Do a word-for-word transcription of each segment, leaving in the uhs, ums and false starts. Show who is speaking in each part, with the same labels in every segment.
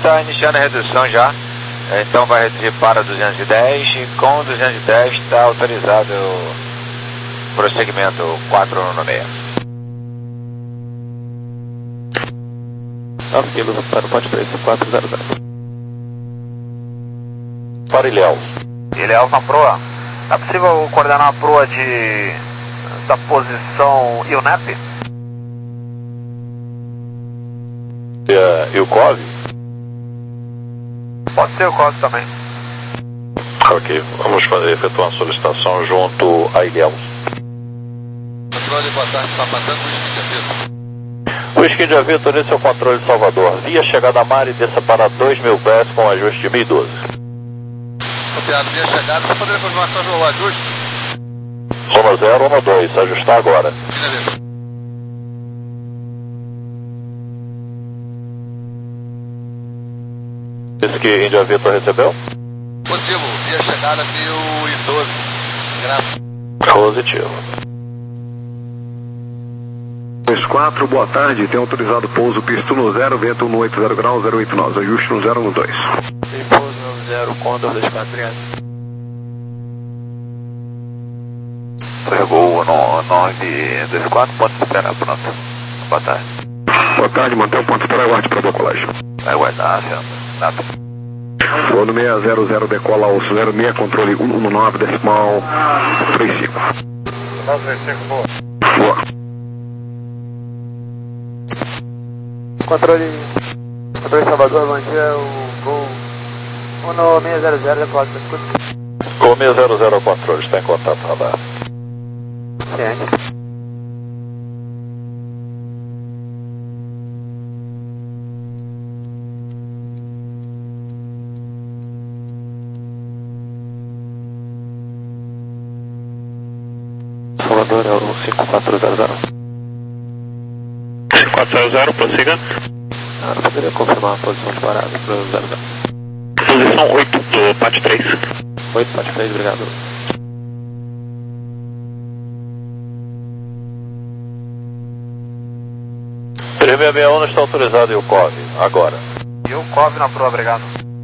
Speaker 1: está iniciando a redução já, então vai reduzir para duzentos e dez e com duzentos e dez está autorizado o prosseguimento quatro um seis.
Speaker 2: nove quilos para o ponte três, quatro zero zero.
Speaker 3: Para Ilhéus.
Speaker 4: Ilhéus na proa. É possível coordenar a proa de... da posição I U N E P?
Speaker 3: E o C O V?
Speaker 4: Pode ser o C O V também.
Speaker 3: Ok, vamos fazer, efetuar uma solicitação junto a Ilhéus.
Speaker 5: Controle, boa tarde, está passando o Whisky de Avito.
Speaker 3: Whisky de Avito, esse é o controle de Salvador. Via chegada a mar e desça para dois mil pés com ajuste de mil e doze.
Speaker 5: Copiado, via chegada, você poderia confirmar só o ajuste?
Speaker 3: Zona zero, zona dois, ajustar agora.
Speaker 5: Beleza.
Speaker 3: Esse que Índia Vitor recebeu?
Speaker 5: Positivo, via chegada mil e doze. Graças.
Speaker 3: Positivo.
Speaker 6: dois quatro, boa tarde, tem autorizado pouso pista no zero, vento no oito zero graus, zero oito nós, ajuste no zero no dois.
Speaker 2: Tem pouso no zero, Condor dois quatro, obrigado.
Speaker 4: Pegou no nove dois quatro, pode esperar, pronto. Boa tarde.
Speaker 6: Boa tarde, mantém o ponto para aguarde para a decolagem.
Speaker 4: Vai aguardar, senhor. Nada.
Speaker 6: Voo no seis zero zero, decola ao zero seis, controle um um nove, decimal três cinco.
Speaker 4: nove três cinco, boa.
Speaker 6: Boa.
Speaker 2: Controle, controle Salvador, bom dia, o voo um no seis zero zero, decola, escuta.
Speaker 3: Com seis zero zero controle, está em contato, radar.
Speaker 2: Ciente. Salvador é o cinco quatro zero zero.
Speaker 7: cinco quatro zero zero, prossiga.
Speaker 2: Ah, poderia confirmar a posição de parada para o zero zero.
Speaker 7: Posição oito do P A T três.
Speaker 2: oito, P A T três, obrigado.
Speaker 3: três seis seis um não está autorizado e o C O V, agora.
Speaker 4: E o C O V na proa, obrigado.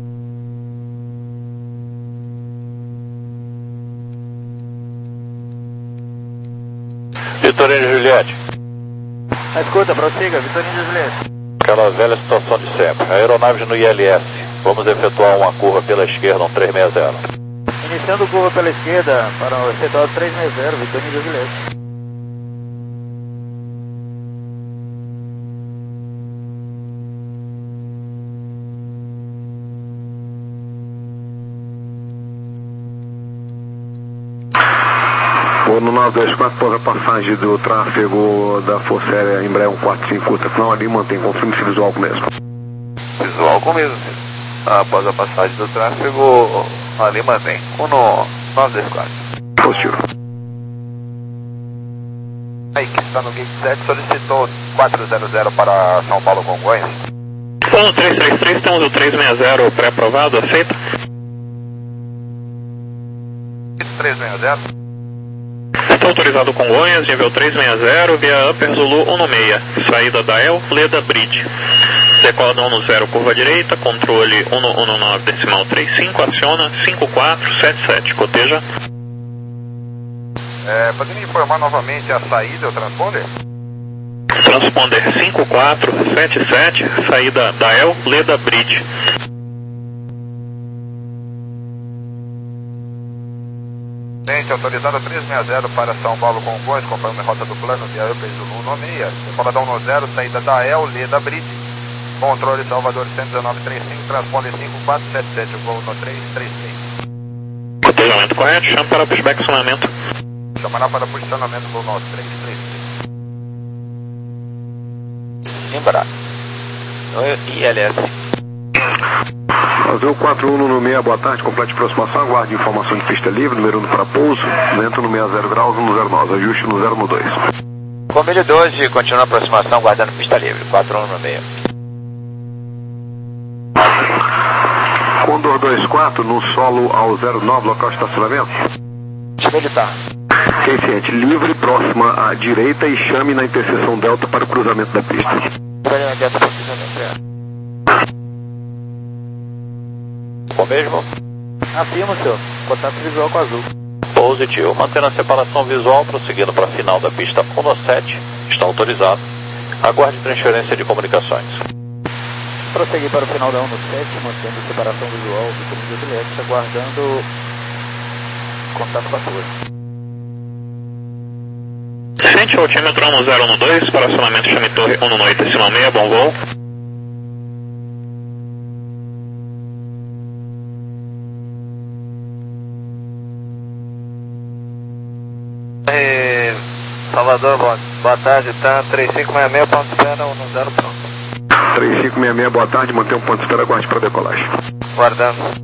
Speaker 3: Vitorino e Juliette.
Speaker 2: Escuta, prossiga, Vitorino e Juliette.
Speaker 3: Aquela velha situação de sempre. Aeronaves no I L S. Vamos efetuar uma curva pela esquerda, um três seis zero.
Speaker 2: Iniciando curva pela esquerda para o efetuar três seis zero, Vitorino e Juliette.
Speaker 6: Voo no nove dois quatro, pousa passagem do tráfego da Força Aérea Embraer um quatro cinco, final ali, mantém, confirme se visual com mesmo.
Speaker 4: Visual com mesmo, senhor. Após a passagem do tráfego, ali mantém. um no nove dois quatro.
Speaker 6: Positivo.
Speaker 4: Aí que está no gate sete, solicitou quatro zero zero para São Paulo Congonhas.
Speaker 7: um três três três, temos o três seis zero pré-aprovado, aceita?
Speaker 4: três seis zero.
Speaker 7: Está autorizado Congonhas, nível três seis zero, via Upper Zulu um seis, saída da El, Leda Bridge. Decola do um zero, curva direita, controle um um nove, decimal três cinco, aciona cinco quatro sete sete, coteja.
Speaker 4: É, poderia informar novamente a saída, o transponder?
Speaker 7: Transponder cinco quatro sete sete, saída da El, Leda Bridge.
Speaker 4: Gente, autorizado três seis zero para São Paulo Congonhas, conforme rota do plano via Upper Zulu um seis. Decola da um zero, saída da El, Leda Bridge. Controle Salvador cento e dezenove três cinco, transponder cinco quatro sete sete, voo no três três três.
Speaker 7: Cotejamento correto, chama para pushback acionamento.
Speaker 4: Chamará para posicionamento voo no três três três.
Speaker 1: Embra. No I L S.
Speaker 6: Brasil quatro um no seis, boa tarde, complete aproximação, aguarde informação de pista livre, número um para pouso, vento no seis zero graus, um zero nove, ajuste no zero no dois.
Speaker 1: Com mil e doze, continua a aproximação, guardando pista livre, quatro um no seis.
Speaker 6: Condor dois quatro no solo ao zero nove, local de estacionamento.
Speaker 2: Militar.
Speaker 6: Quem ciente, livre, próxima à direita e chame na interseção delta para o cruzamento da pista.
Speaker 3: mesmo?
Speaker 2: Afirmo, senhor. Contato visual com azul.
Speaker 3: Positivo. Mantendo a separação visual, prosseguindo para a final da pista um no sete. Está autorizado. Aguarde transferência de comunicações.
Speaker 2: Prosseguir para o final da um no sete, mantendo a separação visual do caminho de Juliette, aguardando contato com a torre.
Speaker 7: Frente altímetro um zero um dois, para acionamento chame torre um no oito decimal seis, bom voo.
Speaker 1: E Salvador, boa, boa tarde, tá três cinco seis seis, ponto espera um no zero, pronto.
Speaker 6: três cinco seis seis, boa tarde, mantém um ponto de espera, aguarde para decolagem.
Speaker 1: Guardando.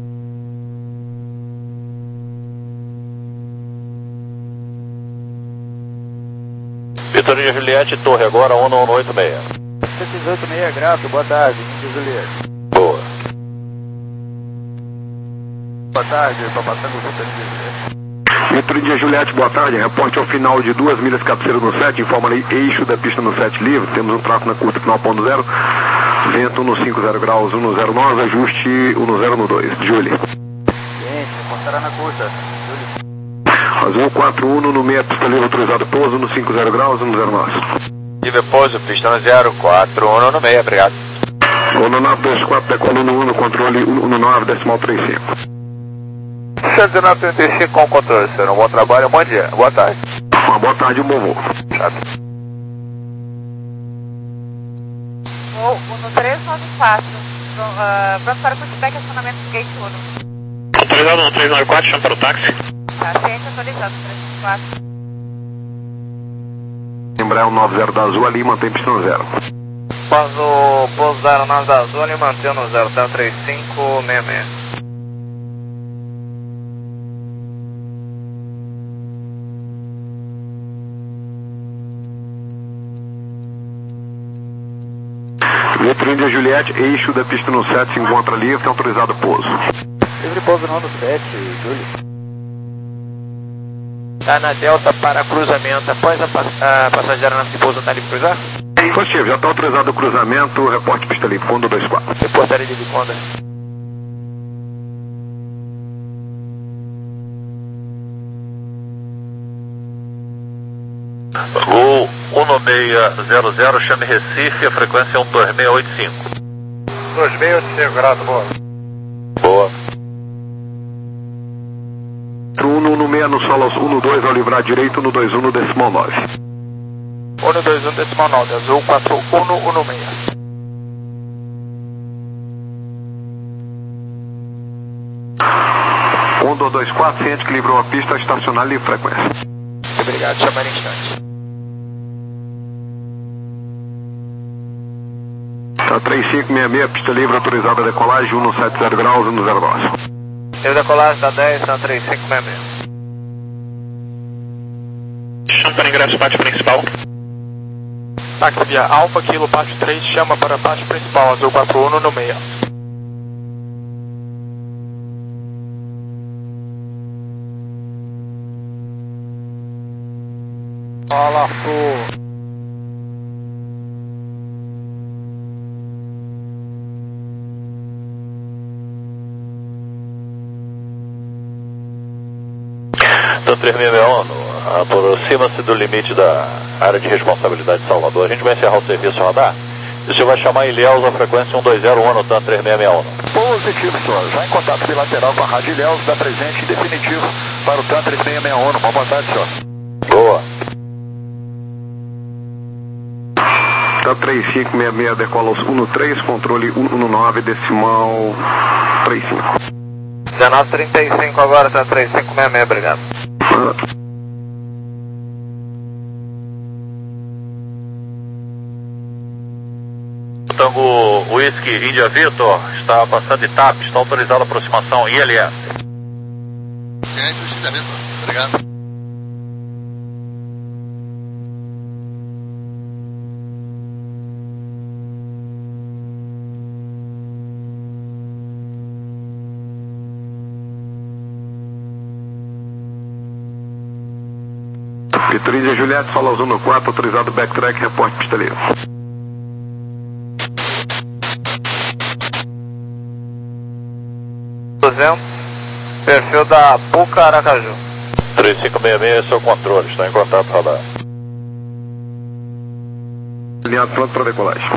Speaker 3: Vitorino Juliette, torre agora um no oito seis.
Speaker 2: seis oito seis, Grato, boa tarde, Índio Juliette.
Speaker 3: Boa.
Speaker 2: Boa tarde, estou passando o Vitorino Juliette.
Speaker 6: Vitorino Juliette, boa tarde, reporte ao final de duas milhas cabeceira no sete, informa ali eixo da pista no sete livre, temos um tráfego na curta final ponto zero, vento no cinco zero graus, um no zero nove, ajuste um no zero no dois. Júlio.
Speaker 2: Gente, passará na curta. Júlio.
Speaker 6: Azul quatro um no meia, pista livre autorizado, pouso no cinco zero graus, um no zero nove.
Speaker 1: Tive pouso, pista no zero quatro um no meio, obrigado.
Speaker 6: um no nove dois quatro, decola um no um no controle um no nove, decimal três cinco.
Speaker 4: cento e nove trinta e cinco com o controle, senhor. Um bom trabalho, bom dia. Boa tarde.
Speaker 6: Uma boa tarde, um bom voo.
Speaker 8: Voo no três nove quatro. Uh, pronto para pushback, acionamento do gate um.
Speaker 7: Autorizado no três nove quatro, chama para o táxi.
Speaker 8: Tá, ciente autorizado no três nove quatro.
Speaker 6: Embraer nove zero da Azul ali, mantém pista no zero.
Speaker 1: Pouso, pouso da aeronave da Azul e mantendo no zero, tá três cinco seis seis.
Speaker 6: Vitorino Juliette, eixo da pista no sete, se encontra livre, tem autorizado pouso.
Speaker 2: Livre pouso não no sete, Júlio.
Speaker 1: Tá na Delta para cruzamento, após a, pass a passageira na pouso tá livre cruzar?
Speaker 6: Positivo, já está autorizado o cruzamento, reporte pista livre, fundo dois quatro.
Speaker 1: Reportaria de Viconda.
Speaker 3: Gol um no seis zero zero, chame Recife, a frequência é um dois seis oito cinco.
Speaker 4: dois seis oito cinco, grato, boa.
Speaker 3: Boa.
Speaker 6: um no meia no solo, um no dois ao livrar direito, um no dois um no decimal nove.
Speaker 1: um no dois um decimal nove, Azul quatro um no um no seis.
Speaker 6: um dois dois quatro, ciente que livrou a pista, estacionar livre frequência.
Speaker 1: Obrigado, chamar em instante.
Speaker 6: Tá três cinco seis seis, pista livre autorizada a decolagem, um no sete zero graus, um no zero nove.
Speaker 1: Eu decolagem da dez, tá três cinco seis seis.
Speaker 7: Chama para ingresso pátio principal.
Speaker 1: Táxi via Alfa, Kilo, pátio três, chama para pátio principal, Azul quatro um no seis.
Speaker 2: Fala, Arthur.
Speaker 3: Então três seis seis um, aproxima-se do limite da área de responsabilidade de Salvador. A gente vai encerrar o serviço radar. E o senhor vai chamar Ilhéus a frequência um dois zero um no TAM três seis seis um.
Speaker 9: Positivo, senhor. Já em contato bilateral com a Rádio Ilhéus, dá presente definitivo para o TAM três seis seis um. Uma boa tarde, senhor.
Speaker 3: Boa.
Speaker 6: Tá três cinco seis seis, decola os um no três, controle um no nove, decimal três cinco.
Speaker 1: dezenove trinta e cinco agora, tá três cinco seis seis, obrigado.
Speaker 3: Tango Whisky Índia Vitor está passando etapa, está autorizada a aproximação I L S.
Speaker 5: Ciente, Índia Vitor. Obrigado.
Speaker 6: Vitorino Juliette, fala ao no quatro, autorizado backtrack, reporte pista livre.
Speaker 2: trezentos, perfil da Puca Aracaju.
Speaker 3: três cinco seis seis, esse é o controle, está em contato radar.
Speaker 6: Alinhado pronto para decolagem.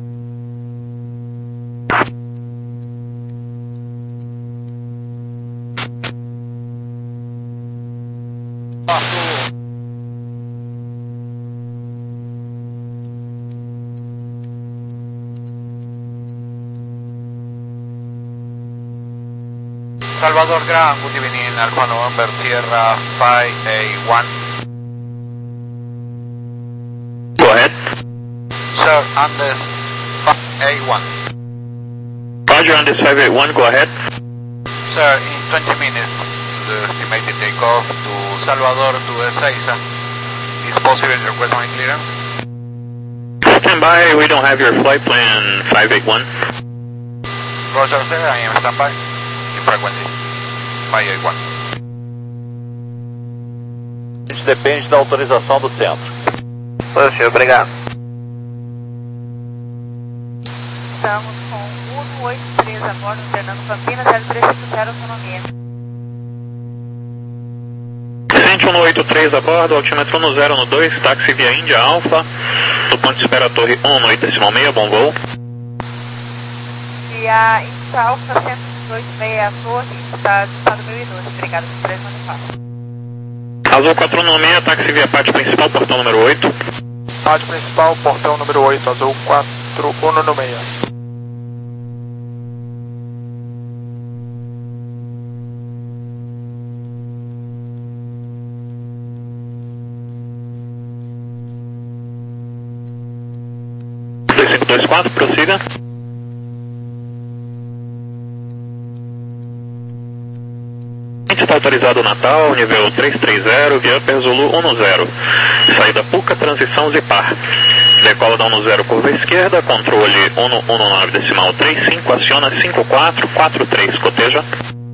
Speaker 5: Salvador Ground, good evening, Alpha November Sierra five A one.
Speaker 7: Go ahead.
Speaker 5: Sir, Andes five A one.
Speaker 7: Roger, Andes five eight one, go ahead.
Speaker 5: Sir, in twenty minutes, the estimated takeoff to Salvador to Ezeiza. Is possible to request my clearance?
Speaker 7: Stand by, we don't have your flight plan five eight one.
Speaker 5: Roger, sir, I am standby. Frequency five eight one.
Speaker 3: A gente depende da autorização do centro.
Speaker 2: Poxa, obrigado.
Speaker 8: Estamos com Uno oito três a bordo, Fernando Campinas, zero três cinco zero, autonomia.
Speaker 7: Vicente Uno oito três a bordo, altímetro no zero no dois, táxi via Índia Alfa, do ponto de espera Torre um oito decimal seis, bom voo.
Speaker 8: Via Índia Alfa, cento e dois seis a Torre, está do estado mil e doze, obrigado por três manifestos.
Speaker 7: Azul quatro um seis, táxi via pátio principal, portão número oito.
Speaker 2: Pátio principal, portão número oito, Azul quatro um seis.
Speaker 7: dois cinco dois quatro, prossiga. Está autorizado Natal, nível três três zero, via Upper Zulu um zero. Saída Puca, transição Zipar. Decola da um zero, curva esquerda, controle um um nove decimal trinta e cinco, aciona cinco quatro quatro três, coteja.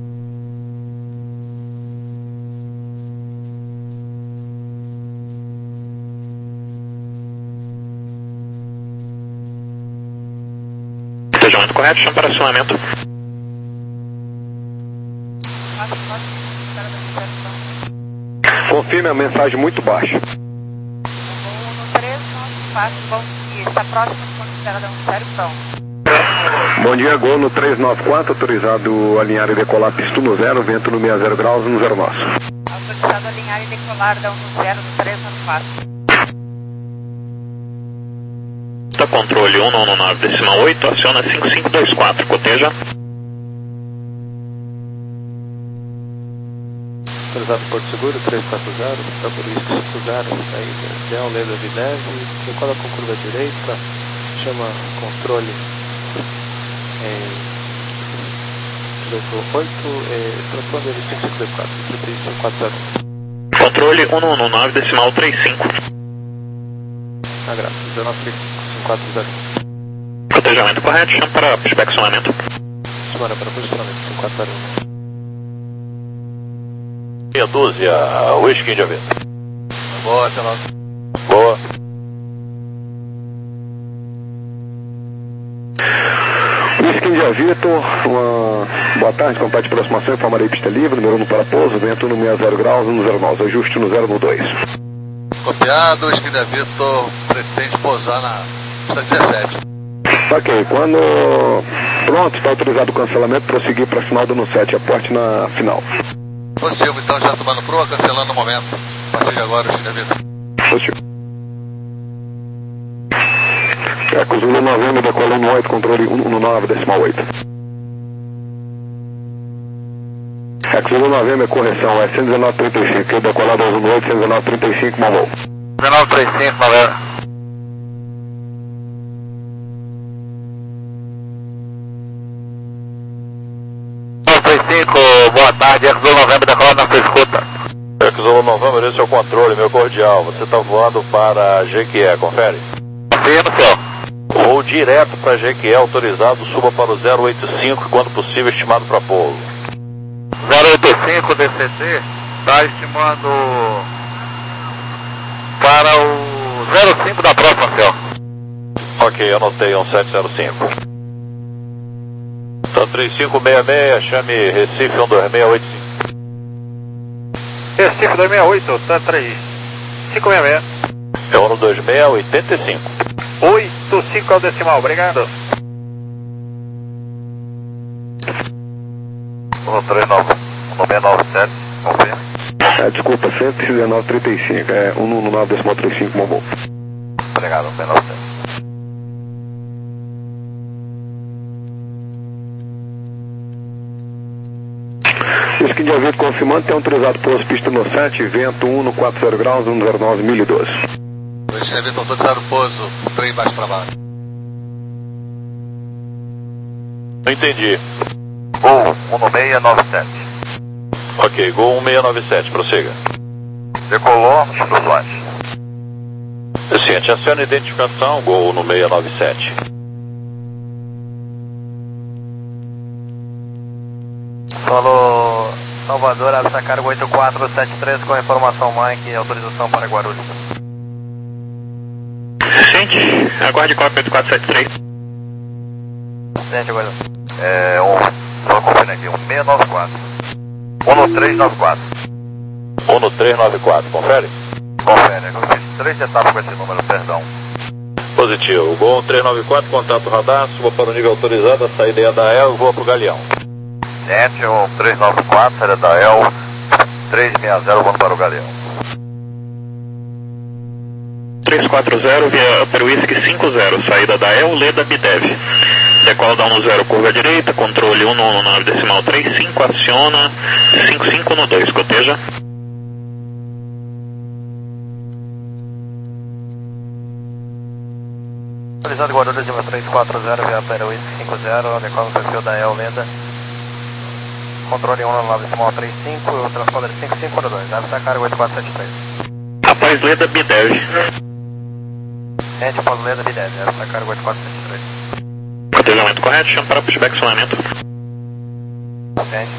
Speaker 7: Cotejamento correto, chama para acionamento.
Speaker 6: Confirme a mensagem muito baixa.
Speaker 8: Uno três nove quatro, bom dia. Está próximo do ponto de espera da um zero, pronto.
Speaker 6: Bom dia, Gol no três nove quatro, autorizado a alinhar e decolar pista no zero, vento no sessenta graus, no zero nosso.
Speaker 8: Autorizado a alinhar e decolar da um zero no três nove quatro.
Speaker 7: Da controle um um nove decimal oito, aciona cinco cinco dois quatro, coteja.
Speaker 2: Autorizado Porto Seguro, três quatro zero, Taburisco cinco zero, saída Del, Leda Vineve, decola com curva direita, chama controle em dezoito oito, transponder ele cinco cinco dois quatro, trinta e cinco quatro zero.
Speaker 7: Controle um um nove decimal trinta e cinco.
Speaker 2: Ah, graças, dezenove cinco quatro zero.
Speaker 7: Cotejamento correto, chama para inspecionamento.
Speaker 2: Semana para posicionamento cinco quatro zero um.
Speaker 3: Meia dúzia, Whisky India Vitor.
Speaker 5: Boa, até logo.
Speaker 3: Boa.
Speaker 6: Whisky India Vitor, uma boa tarde, contato de aproximação, informarei pista livre, número um para pouso, vento no sessenta graus, no zero nove, ajuste no zero no dois.
Speaker 5: Copiado, Whisky India Vitor pretende pousar na pista dezessete.
Speaker 6: Ok, quando pronto, está autorizado o cancelamento, prosseguir para final do no sete, aporte na final.
Speaker 5: Positivo, então já tomando proa, cancelando no momento. A partir de agora, Whisky India Vitor.
Speaker 6: Positivo. Eco Zulu Novembro, decola um oito, controle um nove decimal oito. Eco Zulu Novembro, correção, é cento e dezenove trinta e cinco, decolado aos um oito, cento e dezenove trinta e cinco, mal voo.
Speaker 2: dezenove trinta e cinco, valeu. dezenove trinta e cinco, boa tarde, Eco Zulu Novembro, decola na sua escuta.
Speaker 3: Eco Zulu Novembro, esse é o controle, meu cordial. Você está voando para G Q E, confere?
Speaker 2: Confirma, senhor.
Speaker 3: Voo direto para G Q E, autorizado, suba para o zero oito cinco, quando possível, estimado para pouso.
Speaker 2: zero oito cinco D C T, está estimando para o zero cinco da próxima, senhor.
Speaker 3: Ok, anotei, um sete zero cinco. Tanto três cinco seis seis, chame Recife um dois seis oito cinco.
Speaker 4: Recife dois seis oito, tá três cinco seis seis.
Speaker 3: É um dois seis oito cinco.
Speaker 4: oito cinco é o decimal, obrigado.
Speaker 9: um três nove nove sete, confirme.
Speaker 6: É, desculpa, cento e dezenove trinta e cinco, é um um nove decimal trinta e cinco, Mobile.
Speaker 9: Obrigado, um nove sete.
Speaker 6: Whisky de avião confirmando, tem autorizado pouso pista no sete, vento um no quatro zero graus, um zero nove, mil e doze.
Speaker 5: Whisky de avião autorizado pouso, trem baixo para baixo.
Speaker 3: Não entendi.
Speaker 9: Gol um seis nove sete.
Speaker 3: Ok, Gol um seis nove sete, prossiga.
Speaker 9: Decolou, instruções.
Speaker 3: Ciente, aciona a identificação, Gol no seis nove sete.
Speaker 2: Solo Salvador, essa carga oito quatro sete três com informação Mike e autorização para Guarulhos.
Speaker 7: Gente, aguarde cópia oito quatro sete três.
Speaker 2: Gente, agora.
Speaker 9: É um, só confirmando aqui, um seis nove quatro. um três nove quatro.
Speaker 3: um três nove quatro, confere?
Speaker 9: Confere, eu fiz três etapas com esse número, perdão.
Speaker 3: Positivo, Gol um três nove quatro, contato radar, suba para o nível autorizado, a saída é da E L e voa para o Galeão.
Speaker 9: Gente, um três nove quatro, saída da E L, três seis zero, vamos para o Galeão.
Speaker 7: três quatro zero via Upper Whisky cinco zero, saída da E L, Leda Bidev. Decola down no zero, curva direita, controle um no nove decimal trinta e cinco, aciona cinco cinco no dois, coteja.
Speaker 2: Autorizado Guarulhos de três quatro zero via Upper Whisky cinco zero, decola no perfil da E L Leda. Controle um no nove decimal trinta e cinco, o transponder cinco cinco no dois, deve estar carga oito quatro sete três.
Speaker 7: Após Leda Bidev.
Speaker 2: Gente, após Leda Bidev, deve estar carga oito quatro sete três.
Speaker 7: Cotejamento correto, chama para pushback sonamento.
Speaker 2: Gente.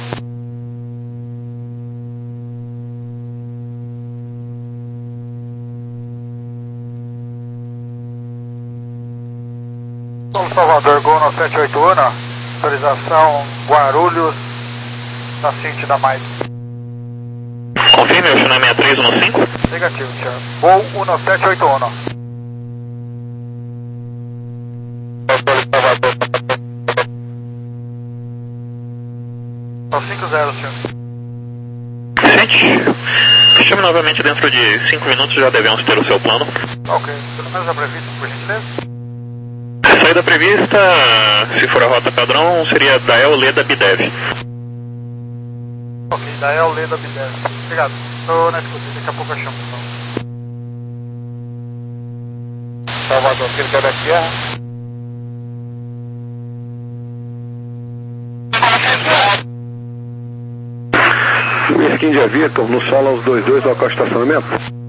Speaker 4: São Salvador, Gol no sete oito um, autorização Guarulhos, da Cinti da Mais.
Speaker 7: Confirme, o China sessenta e três um cinco.
Speaker 4: Negativo, senhor. Gol um no sete oito um. São cinco zero, senhor.
Speaker 7: Gente, chame novamente dentro de cinco minutos, já devemos ter o seu plano.
Speaker 4: Ok, pelo menos a previsto, por gentileza.
Speaker 7: A saída prevista, se for a rota padrão, seria da E L Leda Bidev.
Speaker 4: Ok, da E L Leda Bidev. Obrigado. Estou na escuta, daqui a pouco eu chamo. Salvador, aquele Quebec Sierra.
Speaker 6: Whisky de Vitor, no solo aos dois dois, local de estacionamento.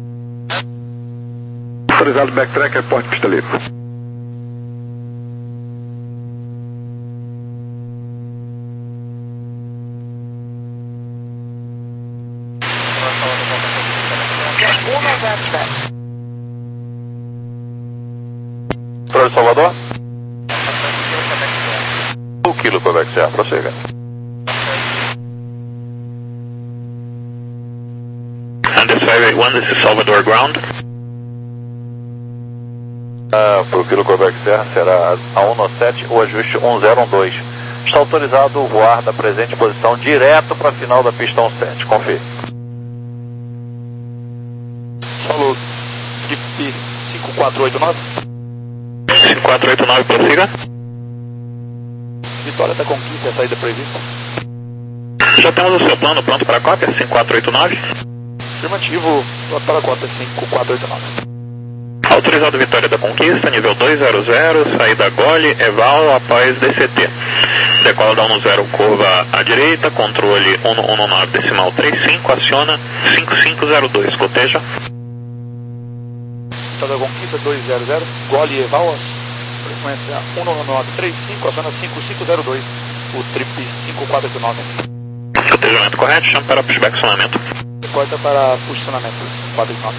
Speaker 6: Autorizado backtrack, reporte pista livre.
Speaker 3: Controle Salvador? O quilo Quebec Sierra, prossiga.
Speaker 7: five eight one, this is Salvador Ground.
Speaker 3: Ah, para o quilo Quebec Sierra será a um sete, o ajuste um zero um dois. Está autorizado o voar da presente posição direto para a final da pista um sete, confie.
Speaker 9: Falou, Trip cinco quatro oito nove.
Speaker 7: cinco quatro oito nove, prossiga.
Speaker 9: Vitória da Conquista, a saída prevista.
Speaker 7: Já temos o seu plano pronto para a cópia, cinco quatro oito nove.
Speaker 9: Afirmativo, para a cota cinco quatro oito nove.
Speaker 7: Autorizado Vitória da Conquista, nível dois zero zero, saída Gole, Eval, após D C T. Decola down no zero, curva à direita, controle um um nove decimal trinta e cinco, aciona cinco cinco zero dois, coteja.
Speaker 9: Vitória da Conquista dois zero zero, Gole Eval, frequência um nove três cinco, aciona cinco cinco zero dois, o Trip cinco quatro oito nove.
Speaker 7: Cotejamento correto, chama para pushback sonamento.
Speaker 9: Corta para posicionamento quatro nove.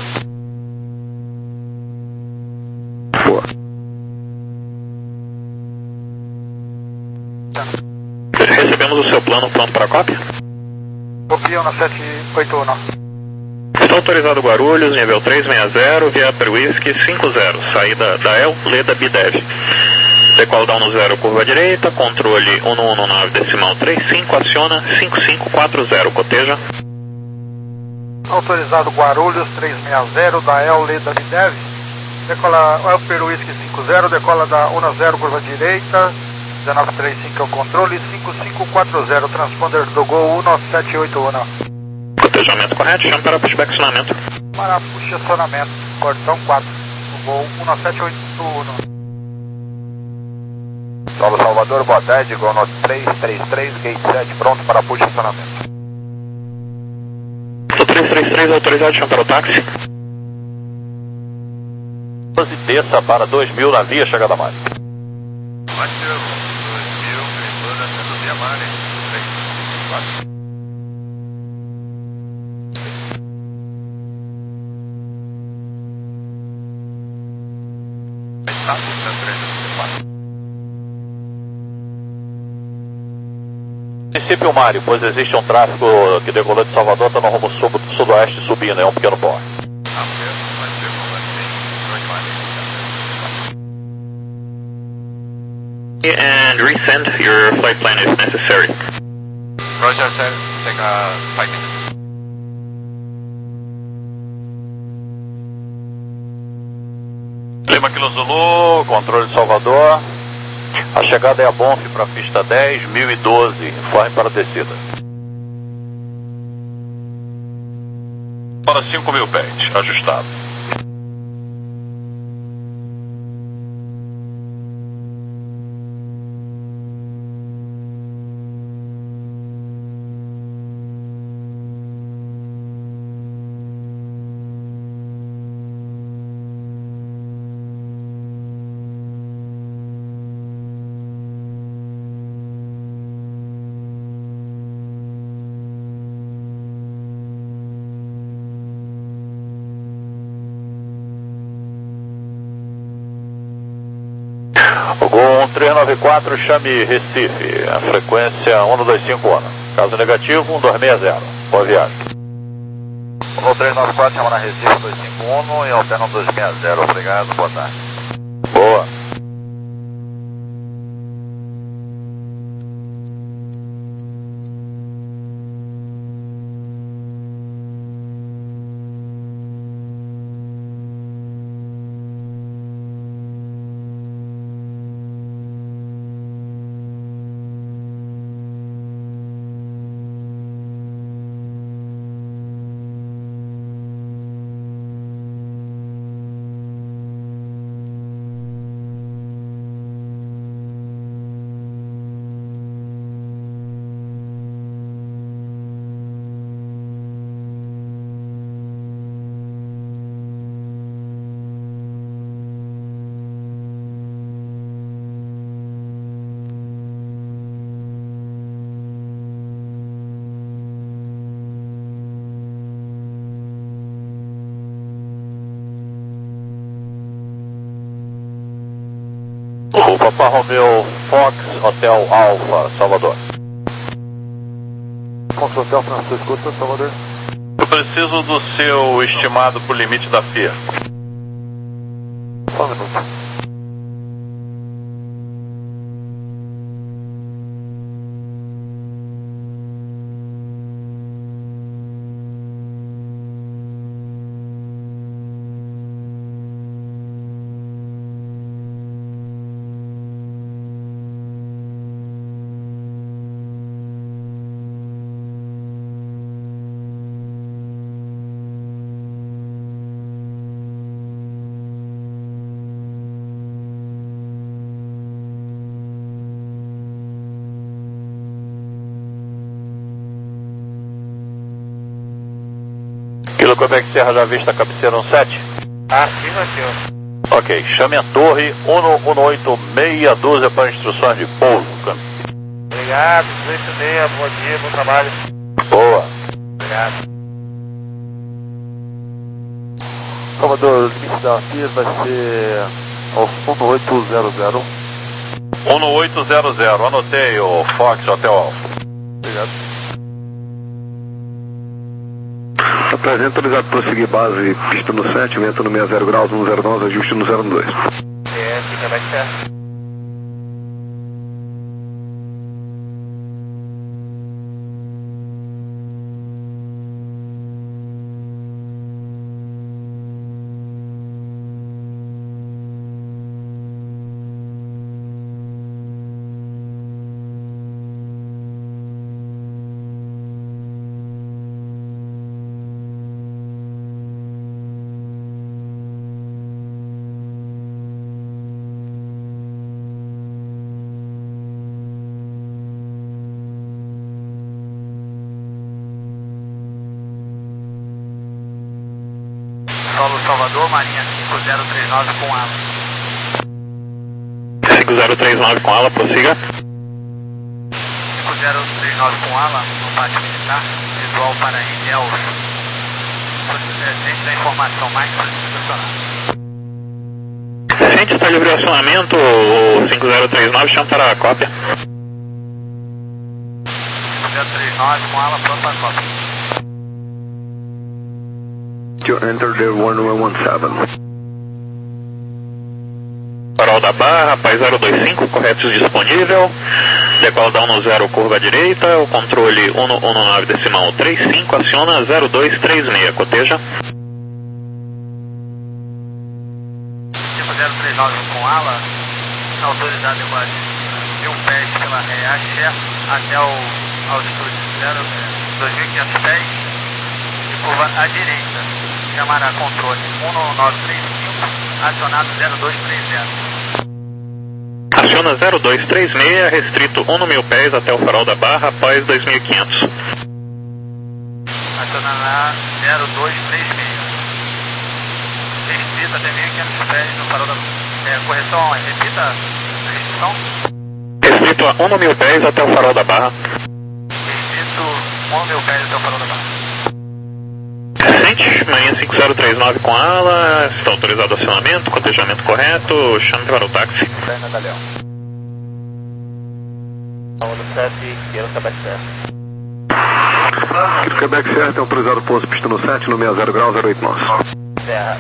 Speaker 7: temos o seu plano pronto para cópia?
Speaker 4: Copia na sete oito um.
Speaker 7: Está autorizado Guarulhos, nível trezentos e sessenta, via Upper Whisky cinco zero, saída da El, Leda Bidev. Decola down no zero, curva direita, controle um um um nove decimal trinta e cinco, aciona cinco cinco quatro zero, coteja.
Speaker 4: Autorizado Guarulhos trezentos e sessenta, da El, Leda Bidev. Decola Upper Whisky cinco zero, decola da um zero, curva direita, dezenove trinta e cinco é o controle, cinco cinco quatro zero, transponder do Gol um sete oito um.
Speaker 7: Cotejamento correto, chama para pushback acionamento.
Speaker 4: Para push acionamento, cordão quatro, do Gol um sete oito um.
Speaker 1: Solo Salvador, boa tarde, Gol três três três, gate sete, pronto para push acionamento.
Speaker 7: três três três, autorizado, chama para o táxi.
Speaker 3: doze desça para dois mil na via chegada Mari.
Speaker 5: Ótimo, dois mil, Cripura, sendo via Mari, três quatro. Está, três quatro.
Speaker 3: Princípio Mário, pois existe um tráfego que decolou de Salvador, está no rumo sul, sudoeste subindo, é um pequeno pó.
Speaker 7: And resend your flight plan if necessary.
Speaker 5: Roger, sir, take a five minutes.
Speaker 3: Lima Kilo Zulu, controle de Salvador. A chegada é a Bonf para a pista dez, mil e doze, informe para a descida. Para cinco mil pés, ajustado. O Gol três nove quatro, chame Recife, a frequência um dois cinco um. Caso negativo, um dois seis zero. Boa viagem.
Speaker 1: Gol três nove quatro, chama na Recife um dois cinco um e alterna um dois seis zero. Obrigado, boa tarde.
Speaker 3: Boa. O Papa Romeo Fox, Hotel Alfa, Salvador.
Speaker 2: Fox Hotel Francisco, Salvador.
Speaker 3: Eu preciso do seu estimado por limite da F I A.
Speaker 2: Só um minuto.
Speaker 3: Kilo Quebec Serra já vista cabeceira um sete?
Speaker 4: Acima, senhor.
Speaker 3: Ok, chame a torre um um oito, meia dúzia para instruções de pouso.
Speaker 4: Obrigado, oito meia, bom dia, bom trabalho.
Speaker 3: Boa.
Speaker 4: Obrigado.
Speaker 2: Salvador, o limite da F I A vai ser aos um oito zero zero.
Speaker 3: um oito zero zero, anotei o Fox Hotel Alfa.
Speaker 9: obrigado.
Speaker 6: Apresenta autorizado para prosseguir base, pista no sete, vento no sessenta graus, no zero nove, ajuste no zero dois.
Speaker 1: É, fica mais certo.
Speaker 5: Solo Salvador, Marinha cinco zero três nove com ala.
Speaker 7: cinco zero três nove com ala, prossiga.
Speaker 5: cinco zero três nove com ala, no pátio militar, visual para Ilhéus. Ciente da informação, mais estacionado.
Speaker 7: Ciente está livre de acionamento, o cinco zero três nove, chama para a cópia.
Speaker 5: cinco zero três nove com ala, pronto para a cópia.
Speaker 6: You enter the one one one seven.
Speaker 7: Farol da Barra, Pai zero dois cinco, corretos disponível. Decola da um zero, curva à direita. O controle um um nove decimal três cinco, aciona zero dois três seis, coteja.
Speaker 5: cinco zero três nove com ala, autorizado igual mil pés pela ré axé até o altitude dois mil e quinhentos pés e curva à direita. Chamará controle um nove três cinco, acionado zero dois três zero.
Speaker 7: Aciona zero dois três seis, restrito um mil pés até o farol da Barra, após dois mil e quinhentos.
Speaker 5: Acionará zero dois três seis. Restrito até mil e quinhentos pés no farol da Barra. É, correção, repita a restrição.
Speaker 7: Restrito a um mil pés até o farol da Barra.
Speaker 5: Restrito um mil pés até o farol da Barra.
Speaker 7: Ciente, Marinha cinco zero três nove com ala, está autorizado o acionamento, cotejamento correto, chame para o táxi.
Speaker 1: Perna da Leão. Paulo sete, Queiro Quebec certo.
Speaker 6: Queiro Quebec certo, é autorizado pouso pista no sete, no sessenta graus, zero oito nove.
Speaker 1: Terra.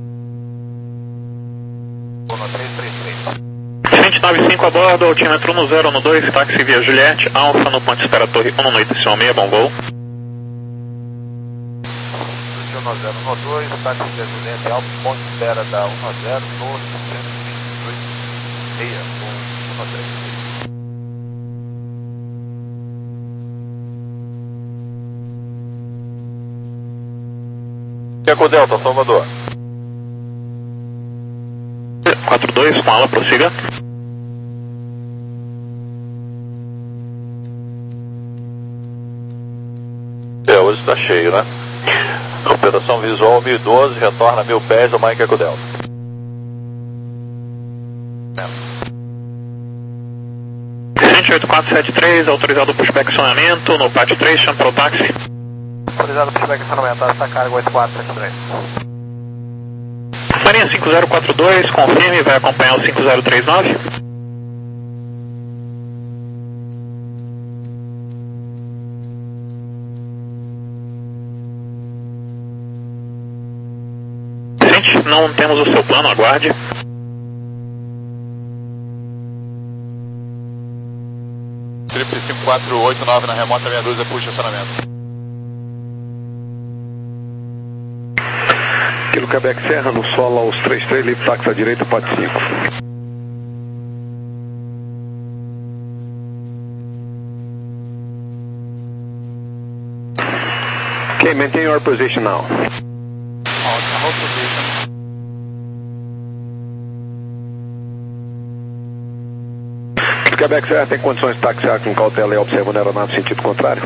Speaker 1: um três três três.
Speaker 7: Ciente nove cinco a bordo, altímetro no zero no dois, táxi via Juliette, Alfa no ponto espera torre um oito seis, bom voo.
Speaker 4: um zero um dois, táxi de Juliette Alfa, ponto espera da um zero no setecentos e vinte e dois meia, com um três.
Speaker 3: Eco Delta, Salvador.
Speaker 7: quatro dois, com ala, prossiga.
Speaker 3: É, hoje está cheio, né? Operação visual mil e doze, retorna mil pés ao Mike Eco Delta.
Speaker 7: Ciente oito quatro sete três, autorizado para inspecionamento, no pátio três, chame para o táxi.
Speaker 4: Autorizado para inspecionamento, essa carga oito quatro sete três.
Speaker 7: Marinha cinco zero quatro dois, confirme, vai acompanhar o cinco zero três nove. Ciente, não temos o seu plano, aguarde.
Speaker 9: Triple cinco quatro oito nove na remota meia dúzia, puxa acionamento.
Speaker 6: Quilo Quebec Serra, no solo aos três três, livre táxi à direita, pátio cinco. Okay, maintain your position now.
Speaker 9: Hold position.
Speaker 6: Quilo Quebec Serra tem condições de taxiar com cautela e observando a aeronave sentido contrário.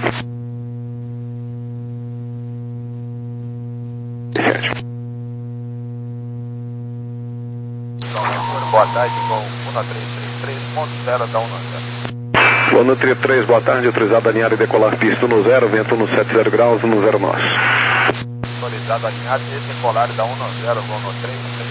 Speaker 4: Boa tarde, com um três três três ponto zero da um zero.
Speaker 6: Lona trinta e três, boa tarde, autorizado a alinhar e decolar pista no zero, vento no setenta graus, no zero nove.
Speaker 4: Autorizado a alinhar e decolar da um zero, voo no três três.